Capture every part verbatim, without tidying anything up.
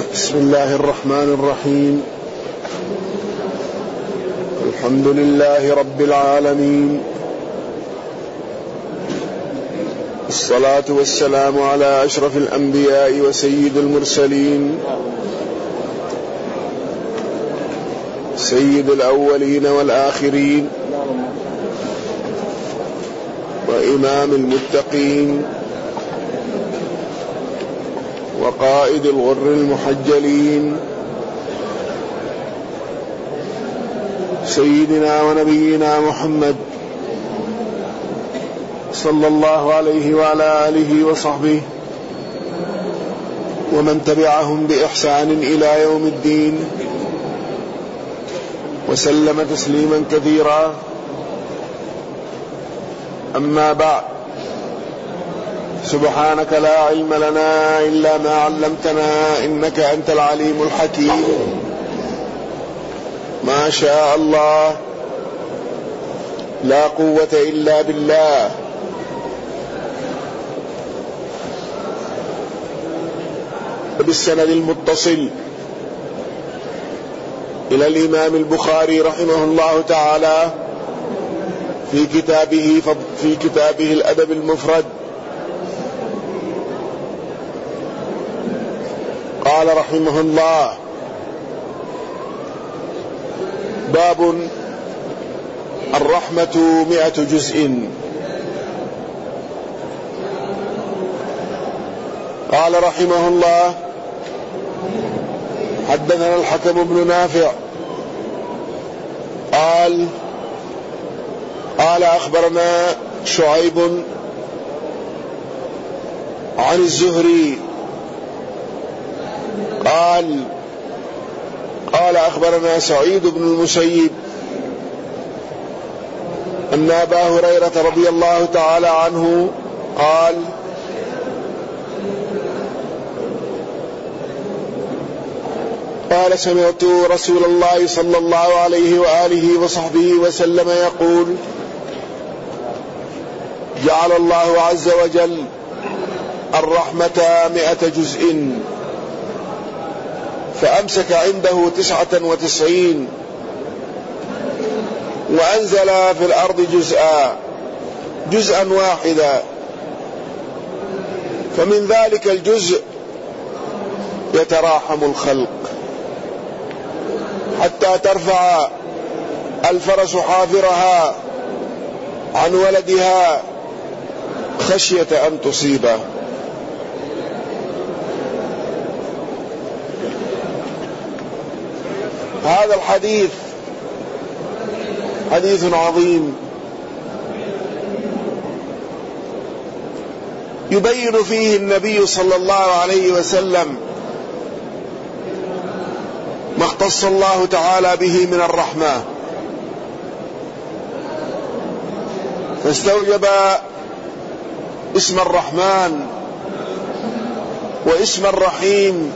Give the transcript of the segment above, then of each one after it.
بسم الله الرحمن الرحيم. الحمد لله رب العالمين، الصلاة والسلام على أشرف الأنبياء وسيد المرسلين، سيد الأولين والآخرين، وإمام المتقين، وقائد الغر المحجلين، سيدنا ونبينا محمد صلى الله عليه وعلى آله وصحبه ومن تبعهم بإحسان إلى يوم الدين، وسلم تسليما كثيرا. أما بعد، سبحانك لا علم لنا إلا ما علمتنا إنك أنت العليم الحكيم. ما شاء الله لا قوة إلا بالله. بالسند المتصل إلى الإمام البخاري رحمه الله تعالى في كتابه في كتابه الأدب المفرد، قال رحمه الله: باب الرحمة مئة جزء. قال رحمه الله: حدثنا الحكم بن نافع قال قال أخبرنا شعيب عن الزهري قال قال أخبرنا سعيد بن المسيب أن أبا هريرة رضي الله تعالى عنه قال: قال سمعت رسول الله صلى الله عليه وآله وصحبه وسلم يقول: جعل الله عز وجل الرحمة مئة جزء، فأمسك عنده تسعة وتسعين، وأنزل في الأرض جزءا جزءا واحدا، فمن ذلك الجزء يتراحم الخلق حتى ترفع الفرس حافرها عن ولدها خشية أن تصيبه. هذا الحديث حديث عظيم يبين فيه النبي صلى الله عليه وسلم ما اختص الله تعالى به من الرحمة، فاستوجب اسم الرحمن واسم الرحيم،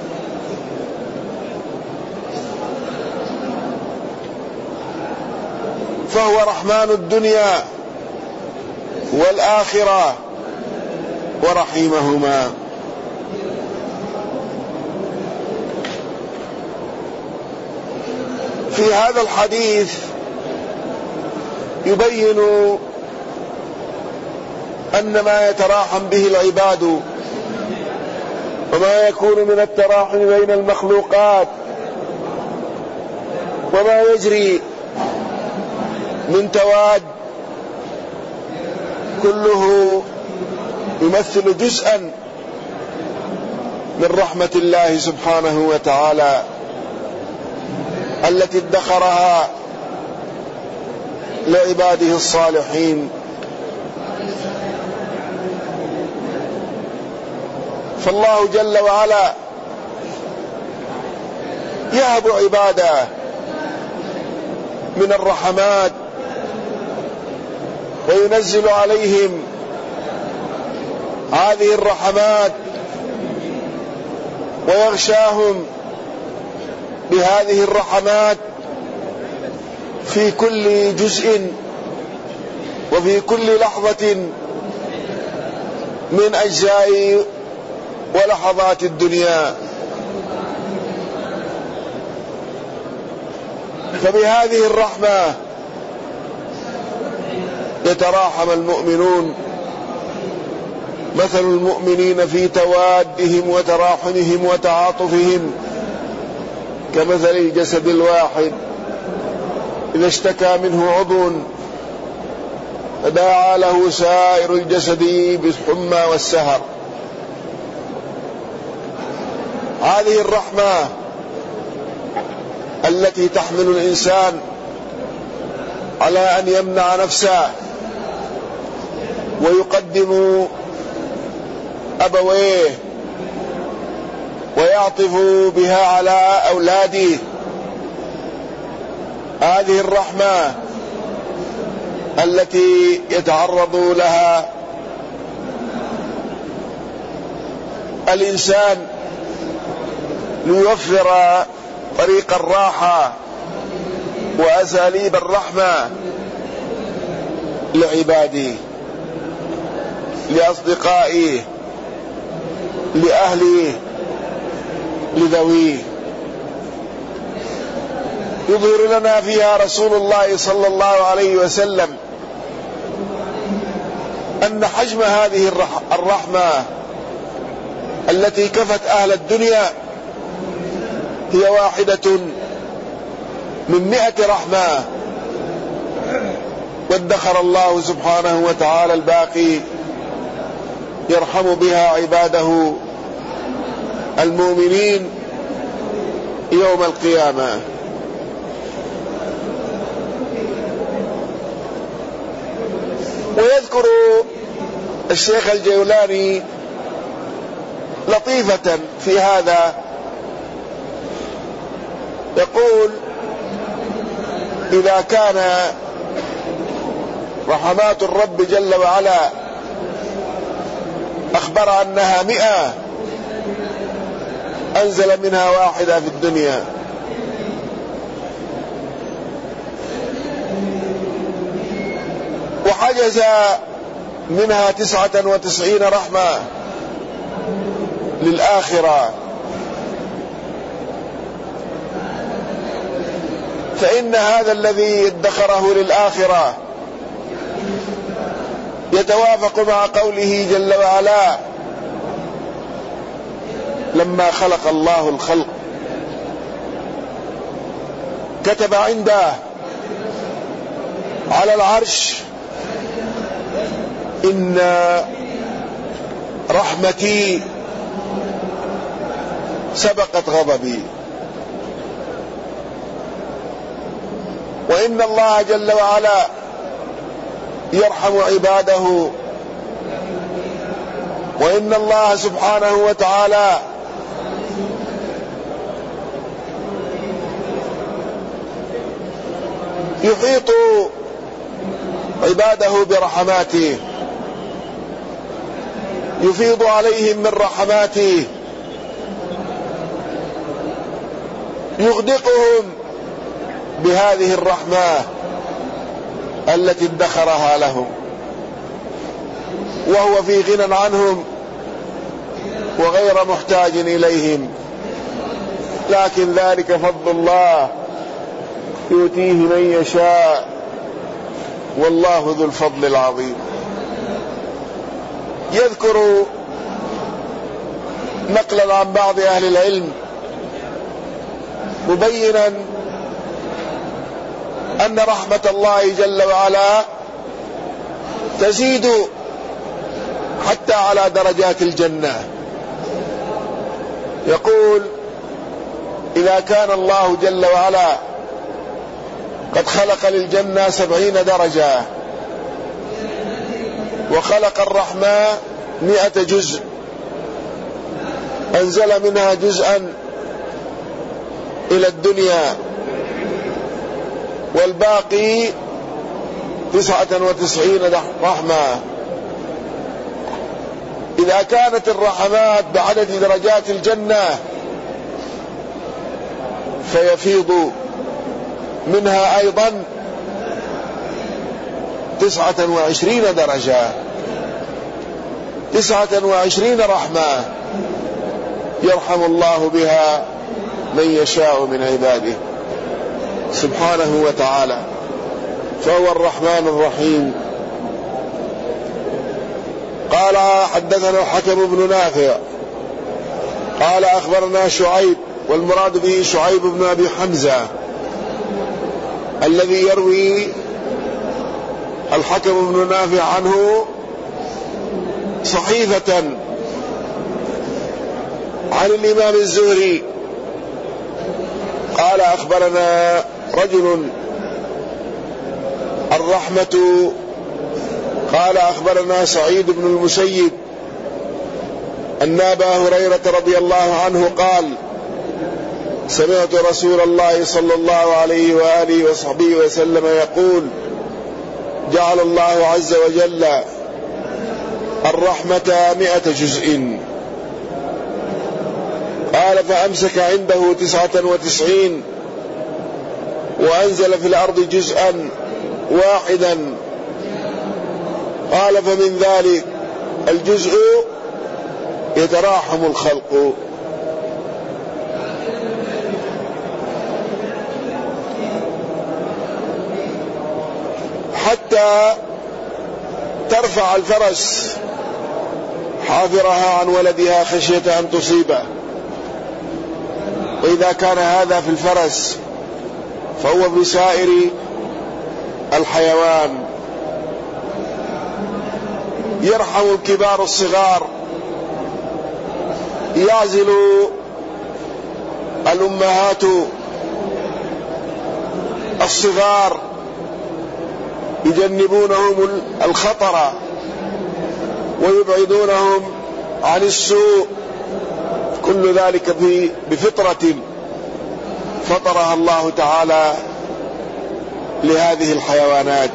فهو رحمن الدنيا والآخرة ورحيمهما. في هذا الحديث يبين أن ما يتراحم به العباد وما يكون من التراحم بين المخلوقات وما يجري من تواد كله يمثل جزءا من رحمة الله سبحانه وتعالى التي ادخرها لعباده الصالحين. فالله جل وعلا يهب عباده من الرحمات وينزل عليهم هذه الرحمات ويغشاهم بهذه الرحمات في كل جزء وفي كل لحظة من أجزاء ولحظات الدنيا. فبهذه الرحمة يتراحم المؤمنون. مثل المؤمنين في توادهم وتراحمهم وتعاطفهم كمثل الجسد الواحد إذا اشتكى منه عضو تداعى له سائر الجسد بالحمى والسهر. هذه الرحمة التي تحمل الإنسان على أن يمنع نفسه ويقدم أبويه ويعطف بها على أولاده. هذه الرحمة التي يتعرض لها الإنسان ليوفر طريق الراحة وأساليب الرحمة لعباده، لأصدقائه، لأهله، لذويه. يظهر لنا فيها رسول الله صلى الله عليه وسلم أن حجم هذه الرحمة التي كفت أهل الدنيا هي واحدة من مئة رحمة، وادخر الله سبحانه وتعالى الباقي يرحم بها عباده المؤمنين يوم القيامة. ويذكر الشيخ الجولاني لطيفة في هذا، يقول: إذا كان رحمات الرب جل وعلا أخبر أنها مئة، أنزل منها واحدة في الدنيا. وحجز منها تسعة وتسعين رحمة للآخرة. فإن هذا الذي ادخره للآخرة يتوافق مع قوله جل وعلا: لما خلق الله الخلق كتب عنده على العرش: إن رحمتي سبقت غضبي. وإن الله جل وعلا يرحم عباده، وإن الله سبحانه وتعالى يحيط عباده برحماته، يفيض عليهم من رحماته، يغدقهم بهذه الرحمة التي ادخرها لهم، وهو في غنى عنهم وغير محتاج إليهم. لكن ذلك فضل الله يؤتيه من يشاء، والله ذو الفضل العظيم. يذكر نقلا عن بعض أهل العلم مبينا أن رحمة الله جل وعلا تزيد حتى على درجات الجنة. يقول: إذا كان الله جل وعلا قد خلق للجنة سبعين درجة، وخلق الرحمة مئة جزء، أنزل منها جزءا إلى الدنيا، والباقي تسعة وتسعين رحمة. إذا كانت الرحمات بعدد درجات الجنة فيفيض منها أيضا تسعة وعشرين درجة، تسعة وعشرين رحمة يرحم الله بها من يشاء من عباده. سبحانه وتعالى، فهو الرحمن الرحيم. قال حدثنا الحكم بن نافع قال أخبرنا شعيب، والمراد به شعيب بن أبي حمزة الذي يروي الحكم بن نافع عنه صحيفة عن الإمام الزهري قال أخبرنا رجل الرحمة قال أخبرنا سعيد بن المسيب أن أبا هريرة رضي الله عنه قال سمعت رسول الله صلى الله عليه وآله وصحبه وسلم يقول جعل الله عز وجل الرحمة مئة جزء. قال فأمسك عنده تسعة وتسعين وأنزل في الأرض جزءا واحدا. قال فمن ذلك الجزء يتراحم الخلق. حتى ترفع الفرس حافرها عن ولدها خشية أن تصيبه، وإذا كان هذا في الفرس فهو بسائر الحيوان. يرحم الكبار الصغار، يعزل الأمهات الصغار يجنبونهم الخطر ويبعدونهم عن السوء، كل ذلك بفطرة فطرها الله تعالى لهذه الحيوانات.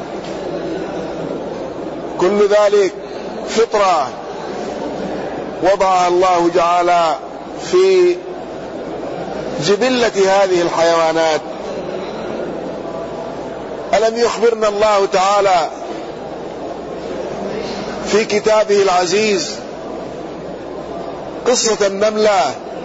كل ذلك فطرة وضعها الله تعالى في جبلة هذه الحيوانات. ألم يخبرنا الله تعالى في كتابه العزيز قصة النملة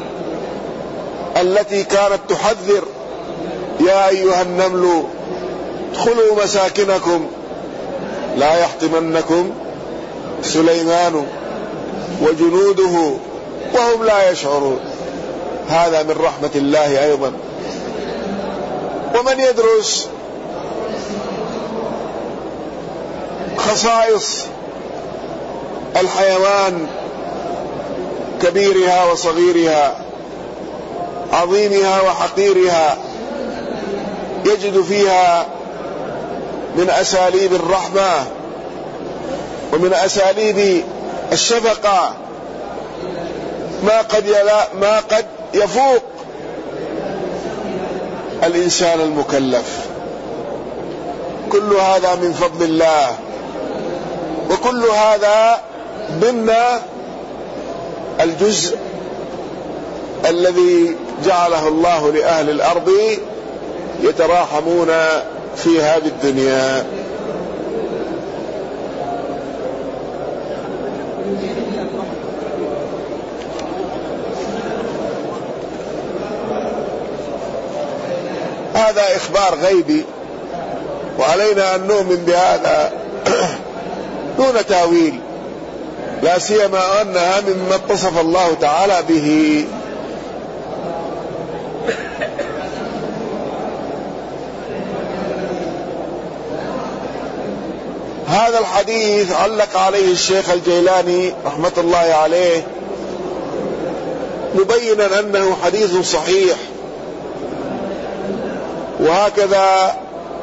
التي كانت تحذر يا أيها النمل ادخلوا مساكنكم لا يحطمنكم سليمان وجنوده وهم لا يشعرون. هذا من رحمة الله أيضا. ومن يدرس خصائص الحيوان كبيرها وصغيرها عظيمها وحقيرها يجد فيها من أساليب الرحمة ومن أساليب الشفقة ما قد يلا ما قد يفوق الإنسان المكلف. كل هذا من فضل الله، وكل هذا ضمن الجزء الذي جعله الله لأهل الأرض يتراحمون في هذه الدنيا. هذا إخبار غيبي، وعلينا أن نؤمن بهذا دون تاويل، لا سيما أنها مما اتصف الله تعالى به. هذا الحديث علق عليه الشيخ الجيلاني رحمة الله عليه مبينا أنه حديث صحيح، وهكذا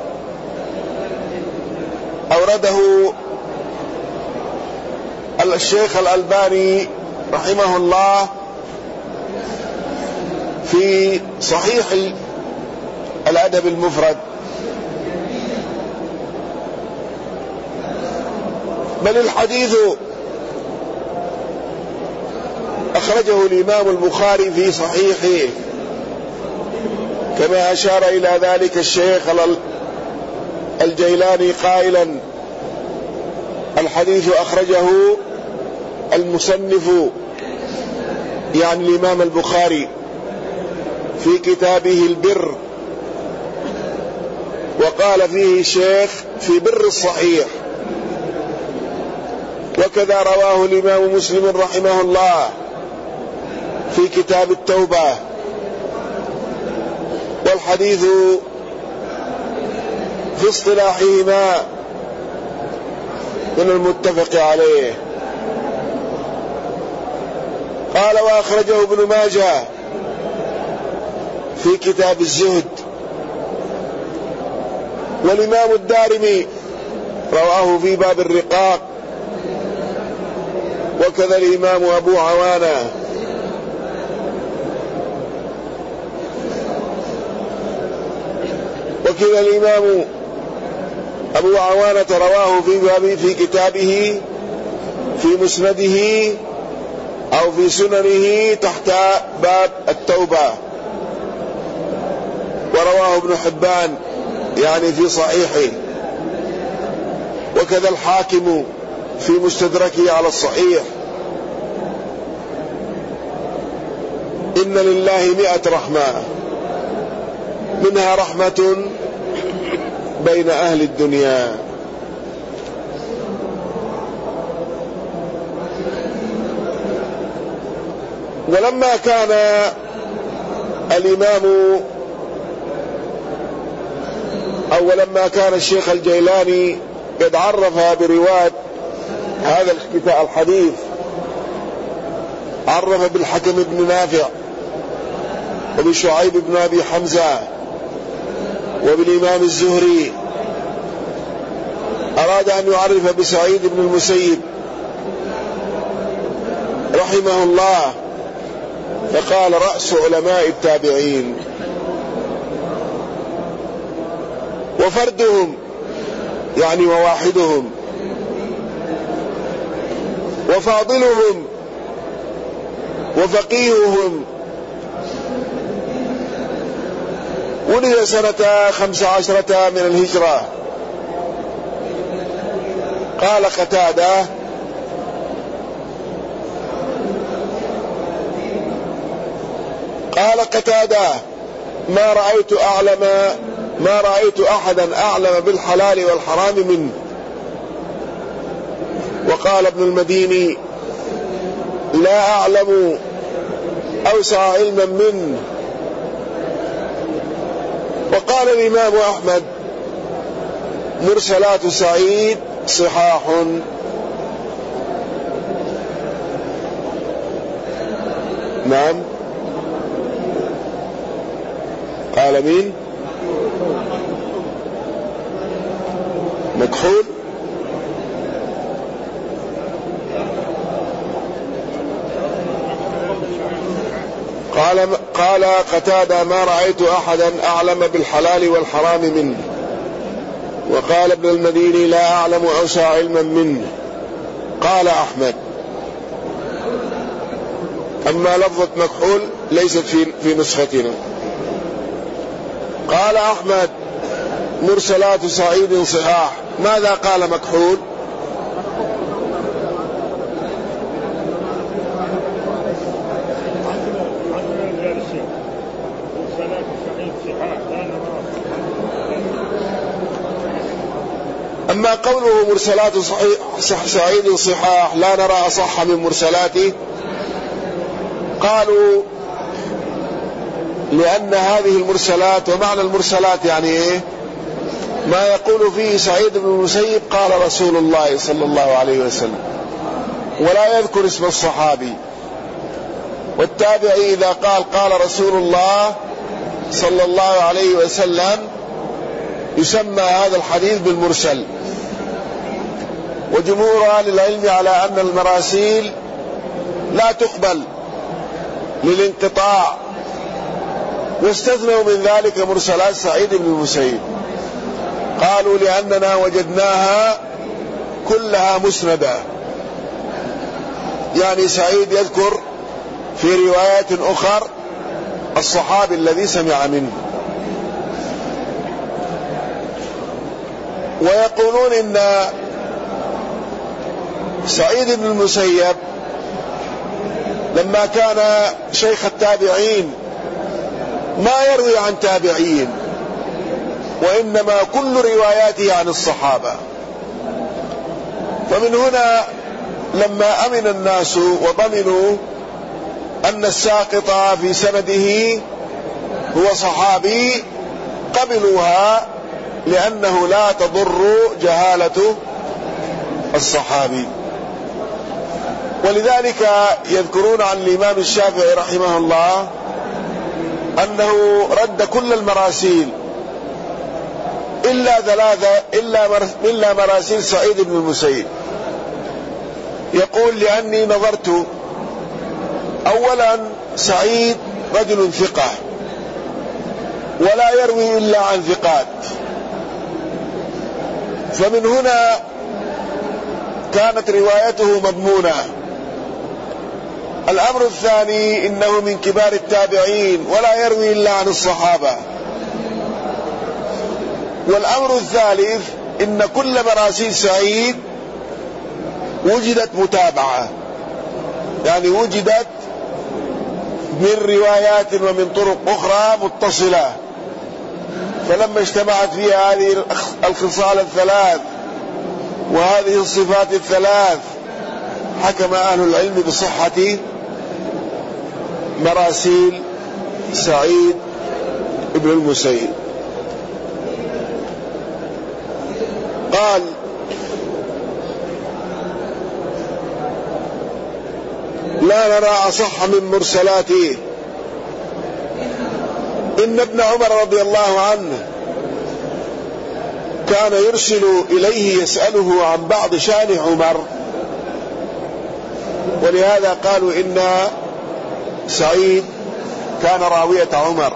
أورده الشيخ الألباني رحمه الله في صحيح الأدب المفرد. بل الحديث أخرجه الإمام البخاري في صحيحه، كما أشار إلى ذلك الشيخ الجيلاني قائلا الحديث أخرجه المصنف يعني الإمام البخاري في كتابه البر وقال فيه الشيخ في بر الصحيح. وكذا رواه الإمام مسلم رحمه الله في كتاب التوبة، والحديث في اصطلاحهما من المتفق عليه. قال وأخرجه ابن ماجه في كتاب الزهد، والإمام الدارمي رواه في باب الرقاق، وكذا الإمام أبو عوانة. وكذا الإمام أبو عوانة رواه في باب في كتابه في مسنده أو في سننه تحت باب التوبة. ورواه ابن حبان يعني في صحيحه، وكذا الحاكم في مستدركه على الصحيح. إن لله مئة رحمة منها رحمة بين أهل الدنيا. ولما كان الإمام أو لما كان الشيخ الجيلاني قد عرف برواية هذا الحديث، عرف بالحكم بن نافع وبشعيب بن أبي حمزة وبالإمام الزهري، أراد أن يعرف بسعيد بن المسيب رحمه الله، فقال رأس علماء التابعين، وفردهم يعني وواحدهم، وفاضلهم وفقيههم. ولد سنة خمس عشرة من الهجرة. قال قتادة قال قتادة ما رأيت أعلم ما رأيت أحدا أعلم بالحلال والحرام منه. وقال ابن المديني لا أعلم أوسع علما منه. وقال الإمام أحمد مرسلات سعيد صحاح. نعم. قال مين؟ مكحول. قال قال قتادة ما رأيت أحدا أعلم بالحلال والحرام منه. وقال ابن المديني لا أعلم أوسع علما منه. قال أحمد أما لفظة مكحول ليست في في نسختنا. قال أحمد مرسلات سعيد صحاح. ماذا قال مكحول؟ أما قوله مرسلات صحيح سعيد صحاح لا نرى أصح من مرسلاته، قالوا لأن هذه المرسلات، ومعنى المرسلات يعني إيه؟ ما يقول فيه سعيد بن المسيب قال رسول الله صلى الله عليه وسلم، ولا يذكر اسم الصحابي. والتابعي إذا قال قال رسول الله صلى الله عليه وسلم يسمى هذا الحديث بالمرسل. وجمهور أهل العلم على أن المراسيل لا تقبل للانقطاع، واستثنوا من ذلك مرسلات سعيد بن المسيب. قالوا لأننا وجدناها كلها مسندة، يعني سعيد يذكر في روايات أخر الصحابي الذي سمع منه. ويقولون إن سعيد بن المسيب لما كان شيخ التابعين ما يروي عن تابعين، وإنما كل رواياته عن الصحابة. فمن هنا لما أمن الناس وضمنوا أن الساقط في سنده هو صحابي قبلوها، لأنه لا تضر جهالة الصحابي. ولذلك يذكرون عن الإمام الشافعي رحمه الله أنه رد كل المراسيل إلا ثلاثة إلا إلا مراسيل سعيد بن المسيب. يقول: لأني نظرت، أولا سعيد رجل ثقة ولا يروي إلا عن ثقات، فمن هنا كانت روايته مضمونة. الأمر الثاني إنه من كبار التابعين ولا يروي إلا عن الصحابة. والأمر الثالث إن كل مراسيل سعيد وجدت متابعة، يعني وجدت من روايات ومن طرق أخرى متصلة، فلما اجتمعت فيها هذه الخصال الثلاث وهذه الصفات الثلاث حكم أهل العلم بصحة مراسيل سعيد بن المسيب. قال: لا نرى أصح من مرسلاته. إن ابن عمر رضي الله عنه كان يرسل إليه يسأله عن بعض شأن عمر، ولهذا قالوا إن سعيد كان راوية عمر،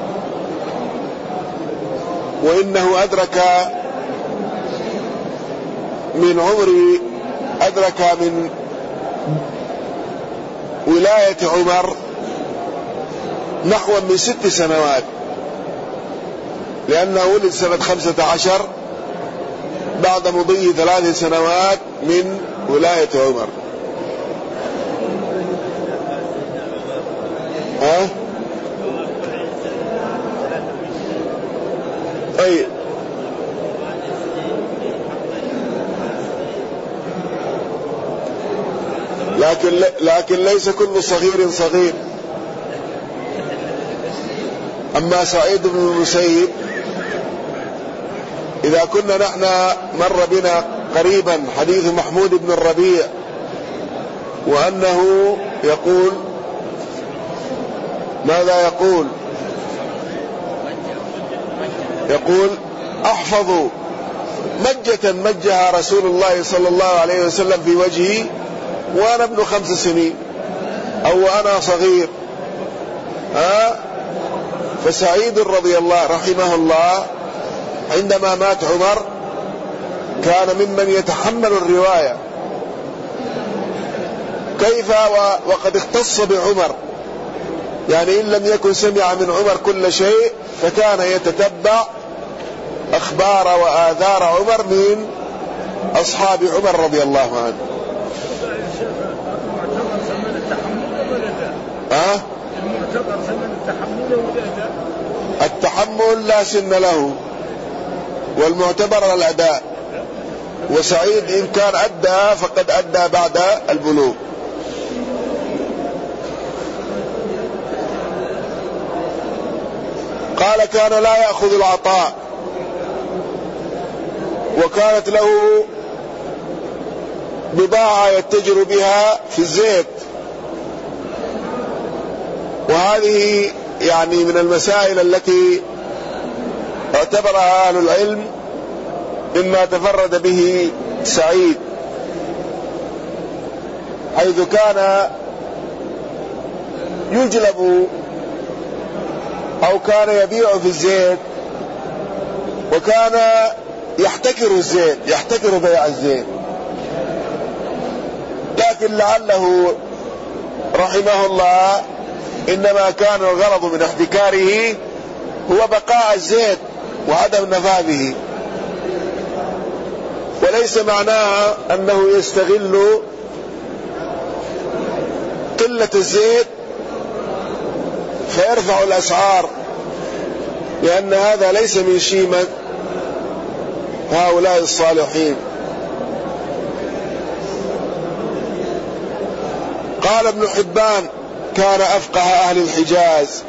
وإنه أدرك من عمر أدرك من ولاية عمر نحو من ست سنوات، لأنه ولد سنة خمسة عشر بعد مضي ثلاث سنوات من ولاية عمر. ها؟ أي لكن لكن ليس كل صغير صغير. أما سعيد بن المسيب إذا كنا نحن مر بنا قريبا حديث محمود بن الربيع وأنه يقول ماذا يقول؟ يقول: أحفظ مجة مجها رسول الله صلى الله عليه وسلم في وجهي وأنا ابن خمس سنين أو وأنا صغير. ها؟ فسعيد رضي الله رحمه الله عندما مات عمر كان ممن يتحمل الرواية، كيف وقد اختص بعمر، يعني إن لم يكن سمع من عمر كل شيء فكان يتتبع أخبار وآثار عمر من أصحاب عمر رضي الله عنه. ها؟ التحمل لا سن له، والمعتبر الأداء، وسعيد إن كان أدى فقد أدى بعد البلوغ. قال: كان لا يأخذ العطاء، وكانت له بضاعة يتجر بها في الزيت، وهذه يعني من المسائل التي اعتبرها أهل العلم مما تفرد به سعيد، حيث كان يجلب أو كان يبيع في الزيت، وكان يحتكر الزيت، يحتكر بيع الزيت، لكن لعله رحمه الله إنما كان الغرض من احتكاره هو بقاء الزيت وعدم نفاذه، وليس معناها أنه يستغل قلة الزيت فيرفع الأسعار لأن هذا ليس من شيمة هؤلاء الصالحين. قال ابن حبان: كان أفقه أهل الحجاز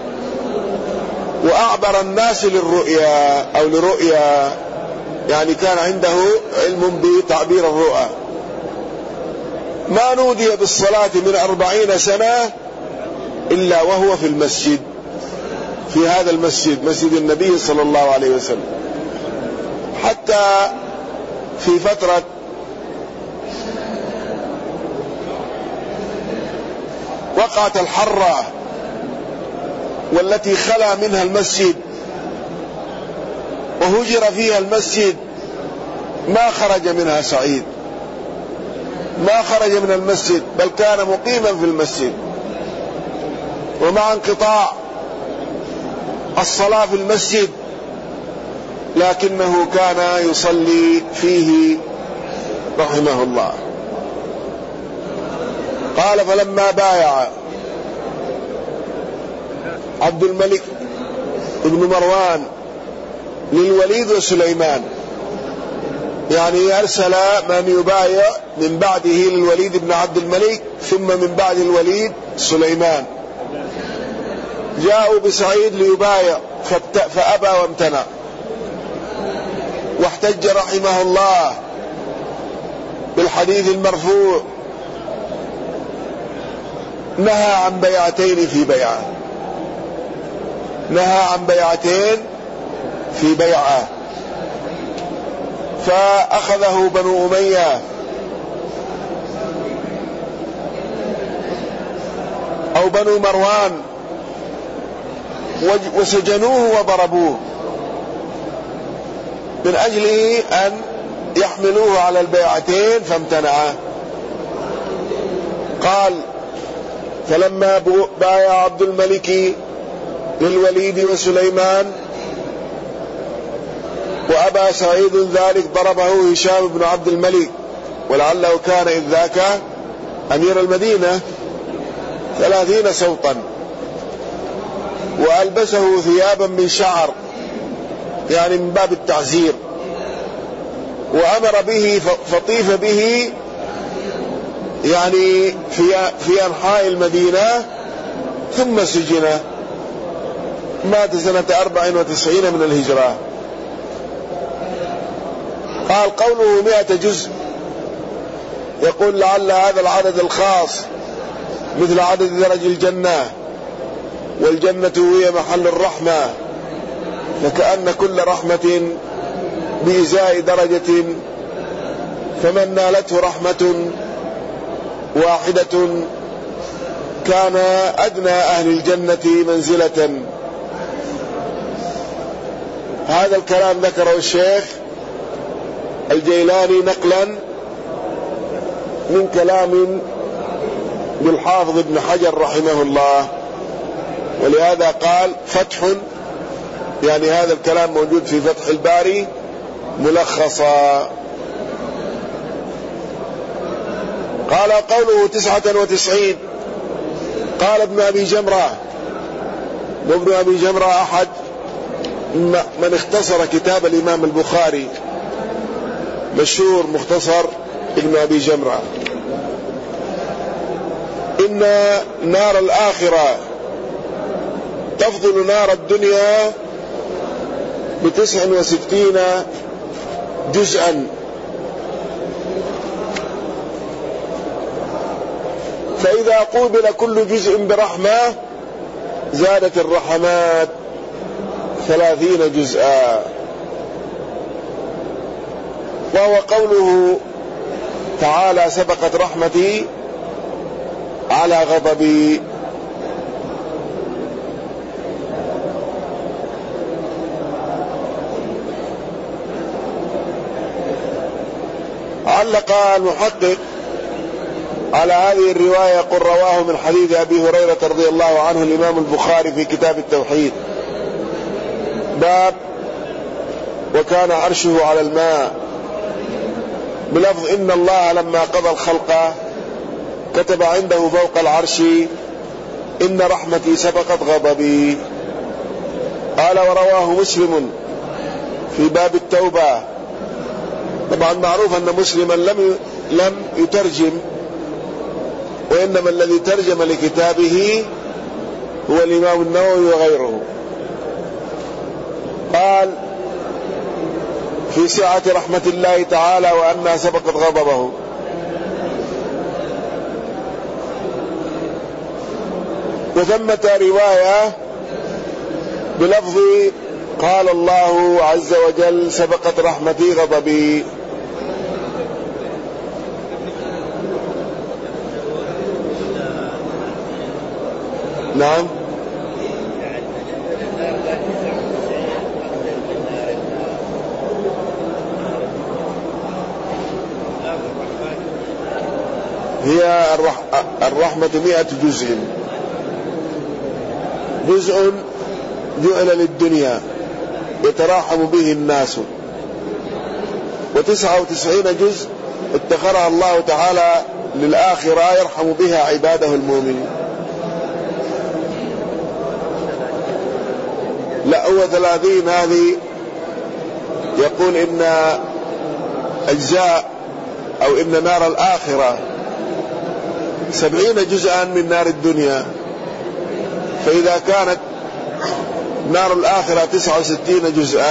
وأعبر الناس للرؤيا أو لرؤيا، يعني كان عنده علم بتعبير الرؤى. ما نودي بالصلاة من أربعين سنة إلا وهو في المسجد، في هذا المسجد، مسجد النبي صلى الله عليه وسلم. حتى في فترة وقعت الحرة والتي خلا منها المسجد وهجر فيها المسجد، ما خرج منها سعيد، ما خرج من المسجد، بل كان مقيما في المسجد. ومع انقطاع الصلاة في المسجد لكنه كان يصلي فيه رحمه الله. قال: فلما بايع عبد الملك ابن مروان للوليد وسليمان، يعني أرسل من يبايع من بعده للوليد بن عبد الملك، ثم من بعد الوليد سليمان، جاءوا بسعيد ليبايع فأبى وامتنع، واحتج رحمه الله بالحديث المرفوع: نهى عن بيعتين في بيعة، نهى عن بيعتين في بيعة. فأخذه بنو أمية أو بنو مروان وسجنوه وضربوه من أجل أن يحملوه على البيعتين، فامتنعا. قال: فلما بايع عبد الملك للوليد وسليمان وأبى سعيد ذلك، ضربه هشام بن عبد الملك، ولعله كان إذ ذاك أمير المدينة، ثلاثين سوطا، وألبسه ثيابا من شعر، يعني من باب التعزير، وأمر به فطيف به يعني في في أنحاء المدينة، ثم سجن. مات سنة أربع وتسعين من الهجرة. قال: قوله مئة جزء، يقول لعل هذا العدد الخاص مثل عدد درج الجنة، والجنة هي محل الرحمة، فكأن كل رحمة بإزاء درجة، فمن نالته رحمة واحدة كان أدنى أهل الجنة منزلة. هذا الكلام ذكره الشيخ الجيلاني نقلا من كلام للحافظ ابن حجر رحمه الله، ولهذا قال: فتح، يعني هذا الكلام موجود في فتح الباري ملخصا. قال: قوله تسعة وتسعين. قال ابن أبي جمرة، وابن أبي جمرة أحد من اختصر كتاب الإمام البخاري، مشهور مختصر ابن أبي جمرة: إن نار الآخرة تفضل نار الدنيا بتسع وستين جزءا، فإذا قوبل كل جزء برحمة زادت الرحمات ثلاثين جزءا. وهو قوله تعالى: سبقت رحمتي على غضبي. علق المحقق على هذه الرواية: قل رواه من حديث أبي هريرة رضي الله عنه الإمام البخاري في كتاب التوحيد، باب وكان عرشه على الماء، بلفظ: إن الله لما قضى الخلق كتب عنده فوق العرش: إن رحمتي سبقت غضبي. قال ورواه مسلم في باب التوبة. طبعا معروف أن مسلما لم لم يترجم، وإنما الذي ترجم لكتابه هو الإمام النووي وغيره. قال في سعة رحمة الله تعالى وأنها سبقت غضبه. وثمة رواية بلفظ قال الله عز وجل سبقت رحمتي غضبي. نعم. هي الرحمة مئة جزء، جزء جعل للدنيا يتراحم به الناس، وتسعة وتسعين جزء ادخرها الله تعالى للآخرة يرحم بها عباده المؤمنين. لا هو ثلاثين هذه يقول إن أجزاء أو إن نار الآخرة سبعين جزءا من نار الدنيا، فإذا كانت نار الآخرة تسعة وستين جزءا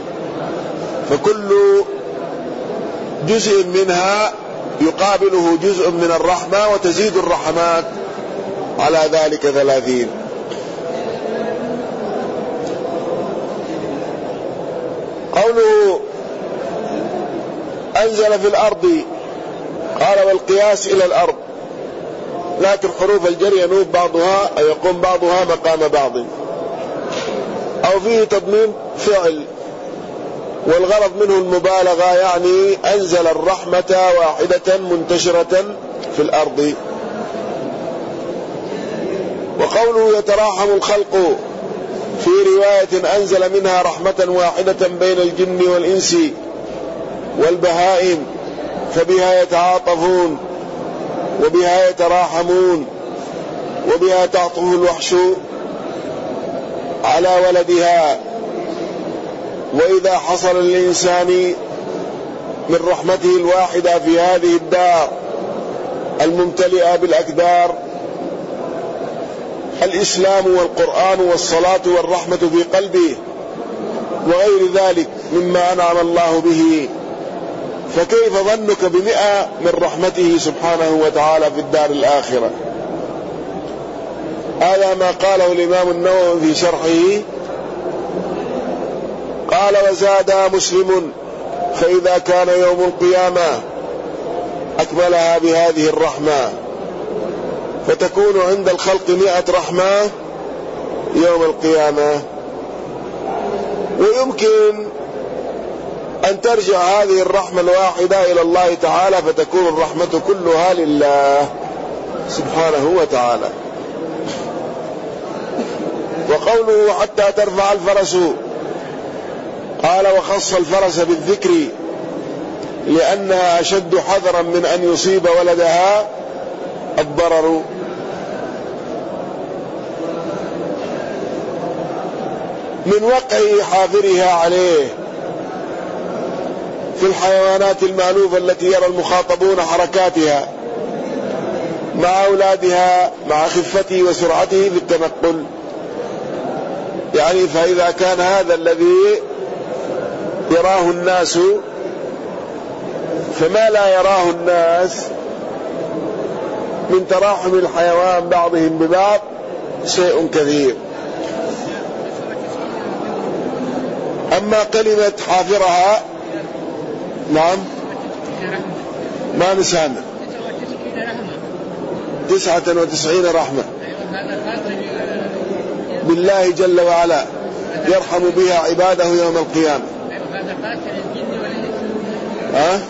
فكل جزء منها يقابله جزء من الرحمة، وتزيد الرحمات على ذلك ثلاثين. قوله أنزل في الأرض قال والقياس إلى الأرض، لكن حروف الجر ينوب بعضها أو يقوم بعضها مقام بعض، أو فيه تضمين فعل، والغرض منه المبالغة، يعني أنزل الرحمة واحدة منتشرة في الأرض. وقوله يتراحم الخلق في رواية أنزل منها رحمة واحدة بين الجن والإنس والبهائم، فبها يتعاطفون وبها يتراحمون وبها تعطف الوحش على ولدها. وإذا حصل للإنسان من رحمته الواحدة في هذه الدار الممتلئة بالأكدار الإسلام والقرآن والصلاة والرحمة في قلبه وغير ذلك مما أنعم الله به، فكيف ظنك بمئة من رحمته سبحانه وتعالى في الدار الآخرة؟ هذا ما قاله الإمام النووي في شرحه. قال وزاد مسلم فإذا كان يوم القيامة أكملها بهذه الرحمة، فتكون عند الخلق مئة رحمة يوم القيامة. ويمكن أن ترجع هذه الرحمة الواحدة إلى الله تعالى فتكون الرحمة كلها لله سبحانه وتعالى. وقوله حتى ترفع الفرس، قال وخص الفرس بالذكر لأنها أشد حذرا من أن يصيب ولدها الضرر. من وقع حافرها عليه في الحيوانات المألوفة التي يرى المخاطبون حركاتها مع أولادها مع خفته وسرعته في التنقل، يعني فإذا كان هذا الذي يراه الناس فما لا يراه الناس من تراحم الحيوان بعضهم ببعض شيء كثير. أما كلمة حافرها، نعم ما نسانا تسعة وتسعين رحمة بالله جل وعلا يرحم بها عباده يوم القيامة. ها؟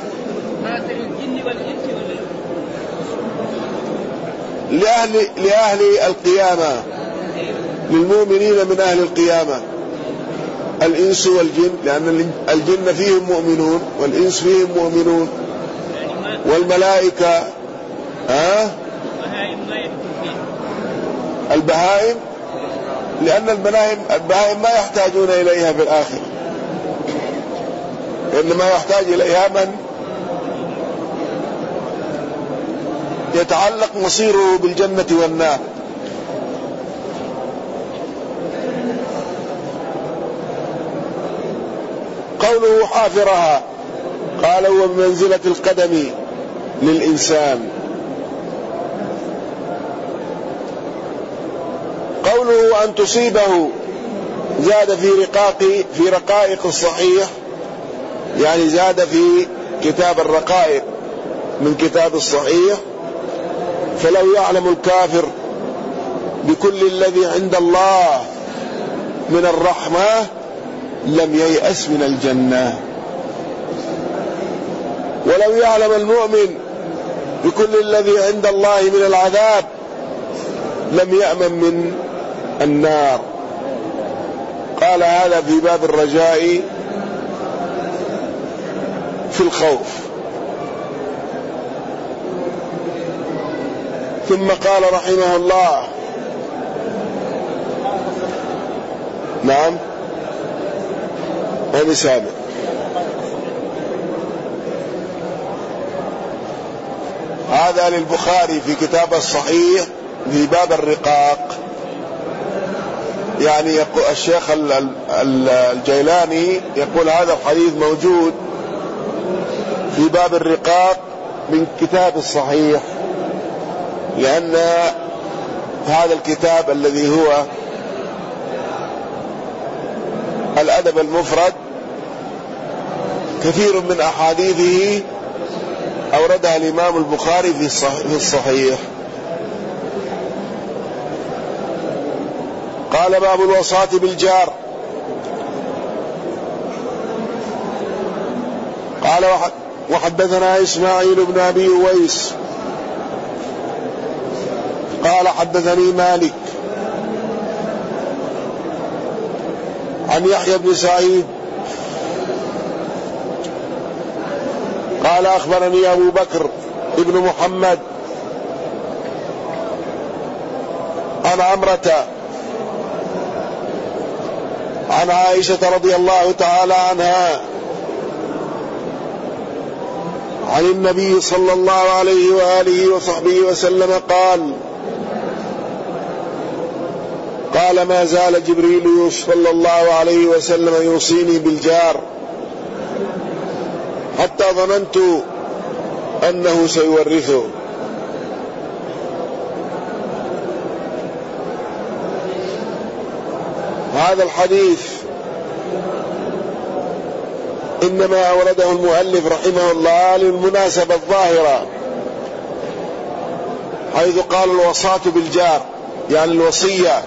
لأهل, لأهل القيامة، للمؤمنين من أهل القيامة، الإنس والجن، لأن الجن فيهم مؤمنون والإنس فيهم مؤمنون، والملائكة. ها؟ البهائم لأن البهائم البهائم ما يحتاجون إليها في الآخر، إنما يحتاج إليها من يتعلق مصيره بالجنة والنار. قوله حافرها قال هو بمنزلة القدم للإنسان. قوله أن تصيبه زاد في رقاق في رقائق الصحيح، يعني زاد في كتاب الرقائق من كتاب الصحيح. فلو يعلم الكافر بكل الذي عند الله من الرحمة لم ييأس من الجنة، ولو يعلم المؤمن بكل الذي عند الله من العذاب لم يأمن من النار. قال هذا في باب الرجاء في الخوف. ثم قال رحمه الله: نعم هذا سابق. هذا للبخاري في كتاب الصحيح في باب الرقاق. يعني يقول الشيخ الجيلاني يقول هذا الحديث موجود في باب الرقاق من كتاب الصحيح، لأن هذا الكتاب الذي هو الأدب المفرد كثير من أحاديثه أوردها الإمام البخاري في الصحيح. قال باب الوصاة بالجار. قال وحدثنا إسماعيل بن أبي أويس قال حدثني مالك عن يحيى بن سعيد قال أخبرني أبو بكر ابن محمد عن عمرة عن عائشة رضي الله تعالى عنها عن النبي صلى الله عليه وآله وصحبه وسلم قال: قال ما زال جبريل صلى الله عليه وسلم يوصيني بالجار حتى ظننت أنه سيورثه. هذا الحديث إنما أورده المؤلف رحمه الله للمناسبة الظاهرة، حيث قال الوصاة بالجار، يعني الوصية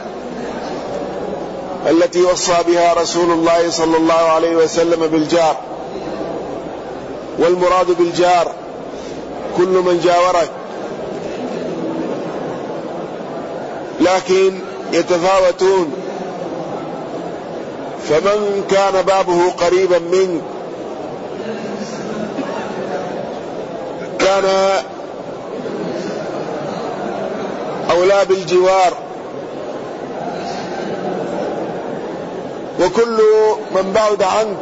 التي وصى بها رسول الله صلى الله عليه وسلم بالجار. والمراد بالجار كل من جاورك، لكن يتفاوتون، فمن كان بابه قريبا منك كان أولى بالجوار، وكل من بعد عنك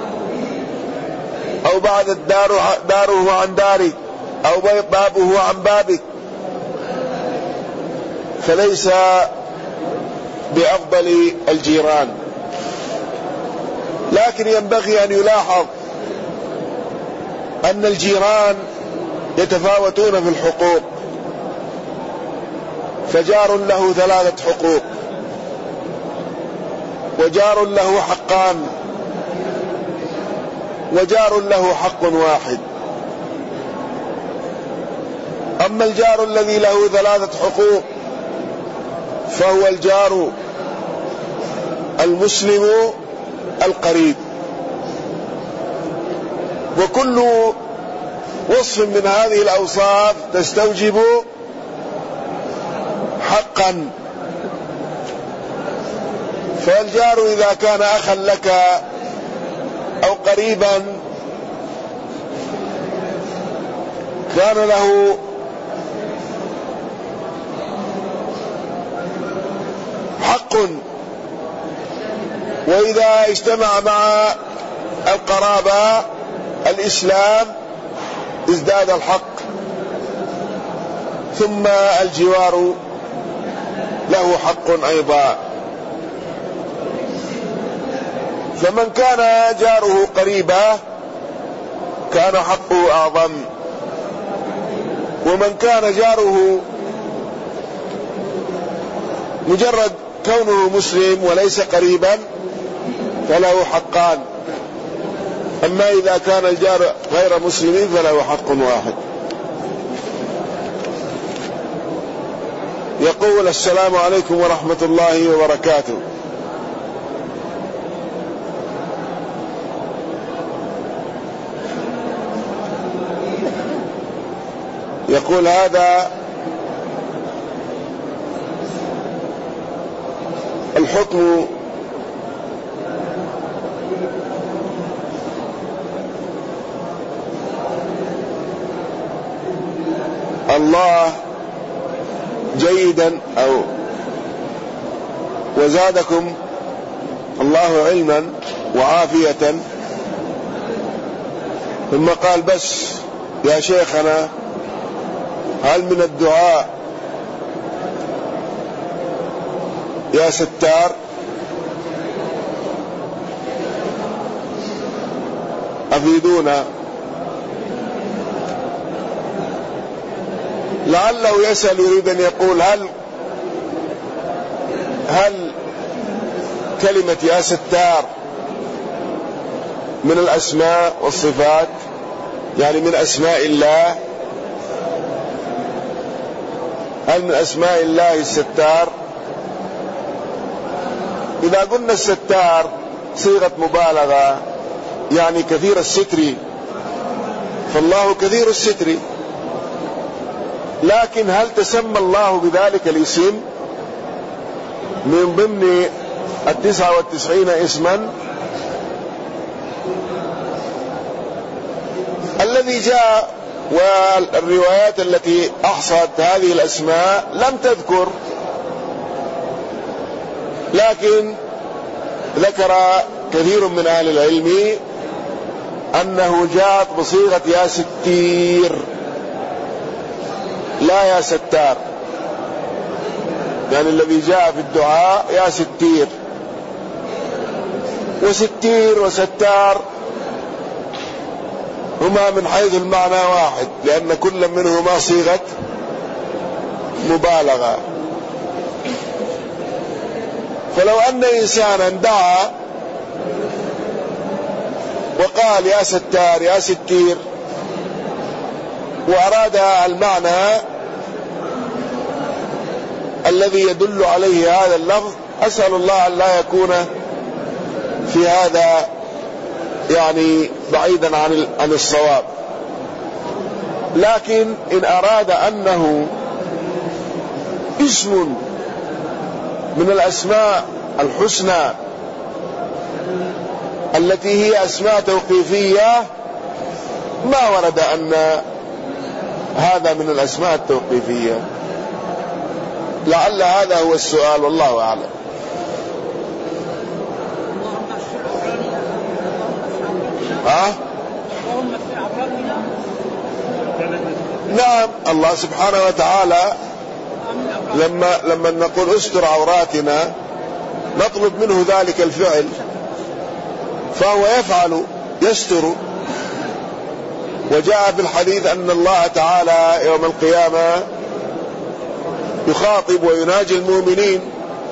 أو بعد الدار داره عن دارك أو بابه عن بابك فليس بأفضل الجيران. لكن ينبغي أن يلاحظ أن الجيران يتفاوتون في الحقوق، فجار له ثلاثة حقوق، وجار له حقان، وجار له حق واحد. أما الجار الذي له ثلاثة حقوق فهو الجار المسلم القريب، وكل وصف من هذه الأوصاف تستوجب حقا. فالجار إذا كان أخا لك أو قريبا كان له حق وإذا اجتمع مع القرابة الإسلام ازداد الحق، ثم الجوار له حق أيضا. فمن كان جاره قريبا كان حقه أعظم، ومن كان جاره مجرد كونه مسلم وليس قريبا فله حقان، أما إذا كان الجار غير مسلم فله حق واحد. يقول: السلام عليكم ورحمة الله وبركاته. يقول: هذا الحكم الله جيدا أو وزادكم الله علما وعافية. ثم قال: بس يا شيخنا، هل من الدعاء يا ستار؟ أفيدونا. لعله يسأل يريد أن يقول: هل هل كلمة يا ستار من الأسماء والصفات، يعني من أسماء الله؟ هل من أسماء الله الستار؟ إذا قلنا الستار صيغة مبالغة، يعني كثير الستر، فالله كثير الستر. لكن هل تسمى الله بذلك الاسم من ضمن التسعة والتسعين اسما؟ الذي جاء والروايات التي أحصت هذه الأسماء لم تذكر، لكن ذكر كثير من أهل العلم أنه جاءت بصيغة يا ستير لا يا ستار، يعني الذي جاء في الدعاء يا ستير. وستير وستار هما من حيث المعنى واحد، لأن كل منهما صيغة مبالغة. فلو أن إنسانا دعا وقال يا ستار يا ستير وأراد المعنى الذي يدل عليه هذا اللفظ، أسأل الله أن لا يكون في هذا يعني بعيدا عن عن الصواب. لكن إن أراد أنه اسم من الأسماء الحسنى التي هي أسماء توقيفية، ما ورد أن هذا من الأسماء التوقيفية. لعل هذا هو السؤال، والله أعلم. ها؟ نعم، الله سبحانه وتعالى لما لما نقول استر عوراتنا نطلب منه ذلك الفعل، فهو يفعل يستر. وجاء في الحديث أن الله تعالى يوم القيامة يخاطب ويناجي المؤمنين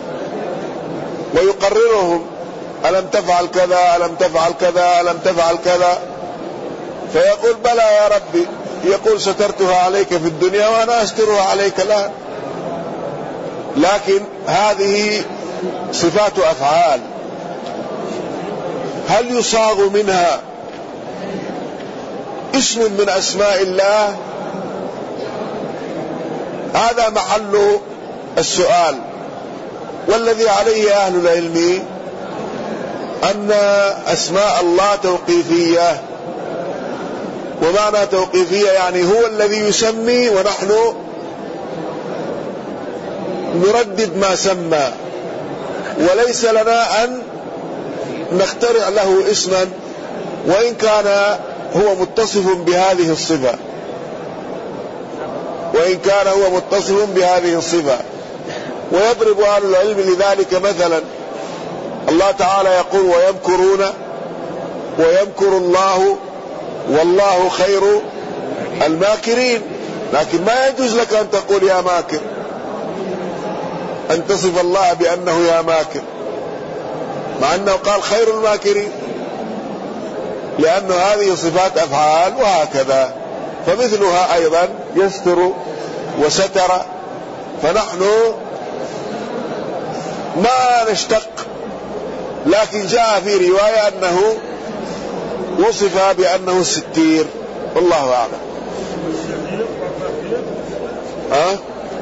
ويقررهم: ألم تفعل كذا، ألم تفعل كذا، ألم تفعل كذا؟ فيقول: بلى يا ربي. يقول: سترتها عليك في الدنيا وأنا أسترها عليك الآن. لكن هذه صفات أفعال، هل يصاغ منها اسم من أسماء الله؟ هذا محل السؤال. والذي عليه أهل العلم أن أسماء الله توقيفية. ومعنى توقيفية يعني هو الذي يسمي ونحن نردد ما سمى، وليس لنا أن نخترع له اسما وإن كان هو متصف بهذه الصفة وإن كان هو متصف بهذه الصفة. ويضرب أهل العلم لذلك مثلا الله تعالى يقول ويمكرون ويمكر الله والله خير الماكرين، لكن ما يجوز لك أن تقول يا ماكر، أن تصف الله بأنه يا ماكر، مع أنه قال خير الماكرين، لأن هذه صفات أفعال وهكذا. فمثلها أيضا يستر وستر، فنحن ما نشتق، لكن جاء في رواية أنه وصف بأنه الستير، والله أعلم. أه؟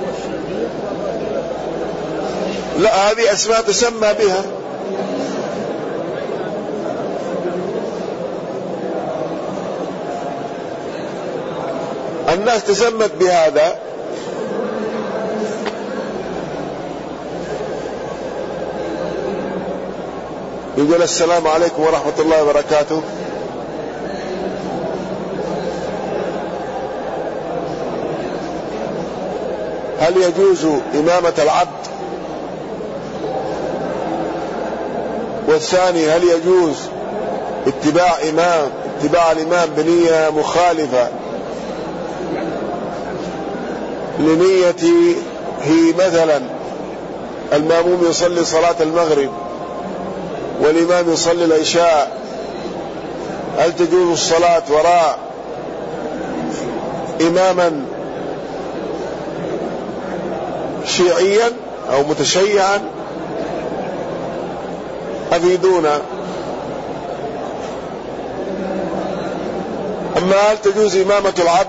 لا، هذه أسماء تسمى بها. الناس تسمت بهذا. يقول السلام عليكم ورحمة الله وبركاته. هل يجوز إمامة العبد؟ والثاني هل يجوز اتباع إمام اتباع الإمام بنية مخالفة لنيته؟ مثلا المأموم يصلي صلاة المغرب والإمام يصلي العشاء، هل تجوز الصلاة وراء إماما شيعيا أو متشيعا؟ أفيدونا. أما هل تجوز إمامة العبد؟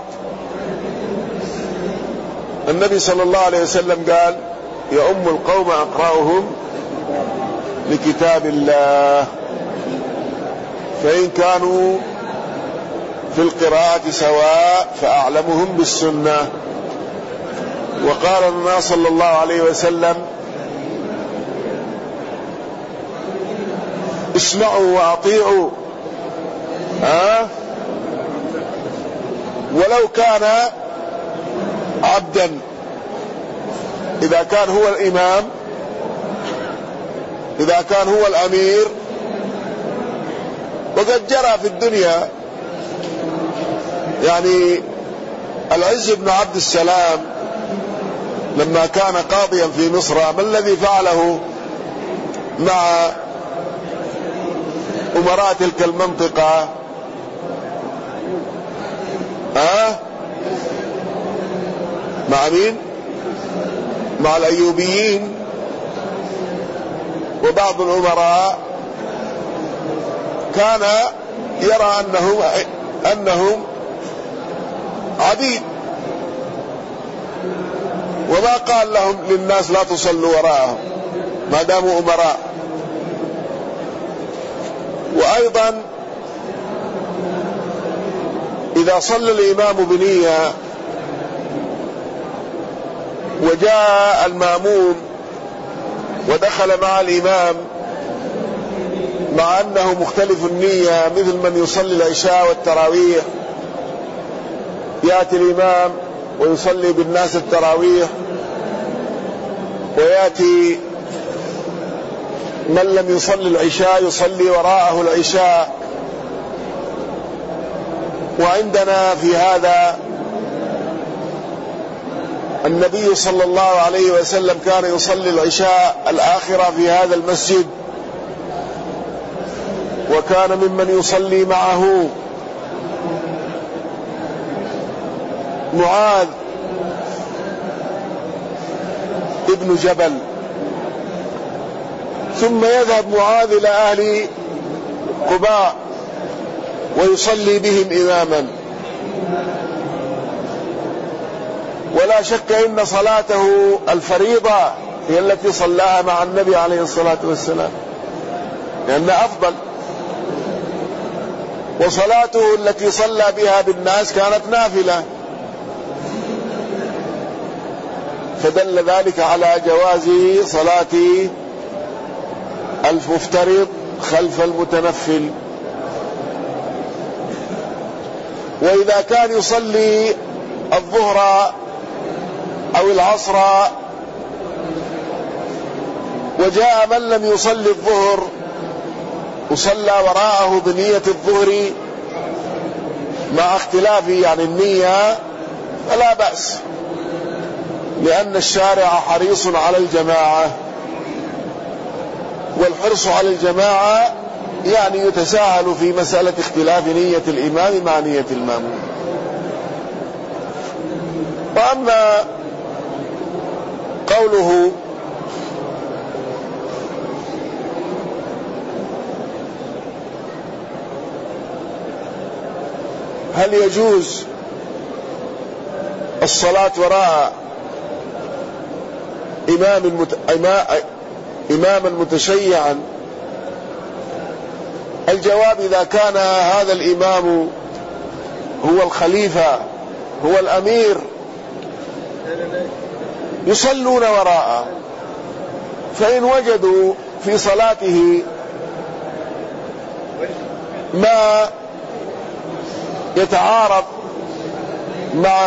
النبي صلى الله عليه وسلم قال يؤم القوم أقرأهم لكتاب الله، فإن كانوا في القراءة سواء فأعلمهم بالسنة. وقال لنا صلى الله عليه وسلم اسمعوا وأطيعوا، ها ولو كان عبدا، إذا كان هو الإمام، إذا كان هو الأمير. وقد جرى في الدنيا، يعني العز بن عبد السلام لما كان قاضيا في مصر، ما الذي فعله مع أمراء تلك المنطقة؟ ها؟ مع مين؟ مع الأيوبيين وبعض الأمراء كان يرى أنهم أنهم عبيد، وما قال لهم للناس لا تصلوا وراءهم ما داموا أمراء. وأيضا إذا صلى الإمام بنية وجاء المأموم ودخل مع الإمام مع أنه مختلف النية، مثل من يصلي العشاء والتراويح، يأتي الإمام ويصلي بالناس التراويح، ويأتي من لم يصلي العشاء يصلي وراءه العشاء. وعندنا في هذا النبي صلى الله عليه وسلم كان يصلي العشاء الآخرة في هذا المسجد، وكان ممن يصلي معه معاذ ابن جبل، ثم يذهب معاذ إلى أهل قباء ويصلي بهم إماما. ولا شك إن صلاته الفريضة هي التي صلاها مع النبي عليه الصلاة والسلام، لأنها أفضل، وصلاته التي صلى بها بالناس كانت نافلة، فدل ذلك على جواز صلاة المفترض خلف المتنفل. وإذا كان يصلي الظهر أو العصر وجاء من لم يصلي الظهر وصلى وراءه بنية الظهر مع اختلافه عن النية فلا بأس، لأن الشارع حريص على الجماعة، والحرص على الجماعة يعني يتساهل في مسألة اختلاف نية الإمام مع نية المأموم. وأما قوله هل يجوز الصلاة وراء إمام المت... إماما متشيعا، الجواب إذا كان هذا الإمام هو الخليفة هو الأمير يصلون وراءه، فإن وجدوا في صلاته ما يتعارض مع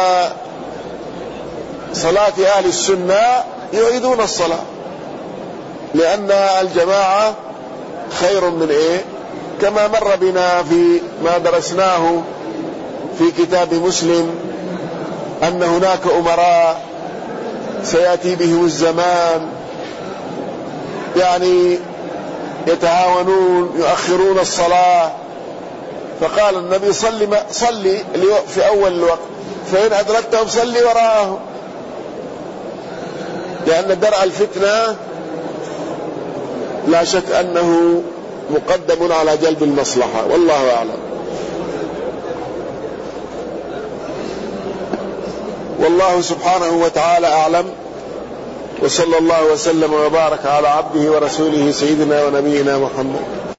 صلاة أهل السنة يعيدون الصلاة، لأن الجماعة خير من إيه؟ كما مر بنا في ما درسناه في كتاب مسلم أن هناك أمراء سيأتي بهم الزمان يعني يتهاونون يؤخرون الصلاة، فقال النبي صلي, ما صلي في أول الوقت، فإن أدركتهم صلي وراءهم، لأن درء الفتنة لا شك أنه مقدم على جلب المصلحة، والله أعلم. والله سبحانه وتعالى أعلم، وصلى الله وسلم وبارك على عبده ورسوله سيدنا ونبينا محمد.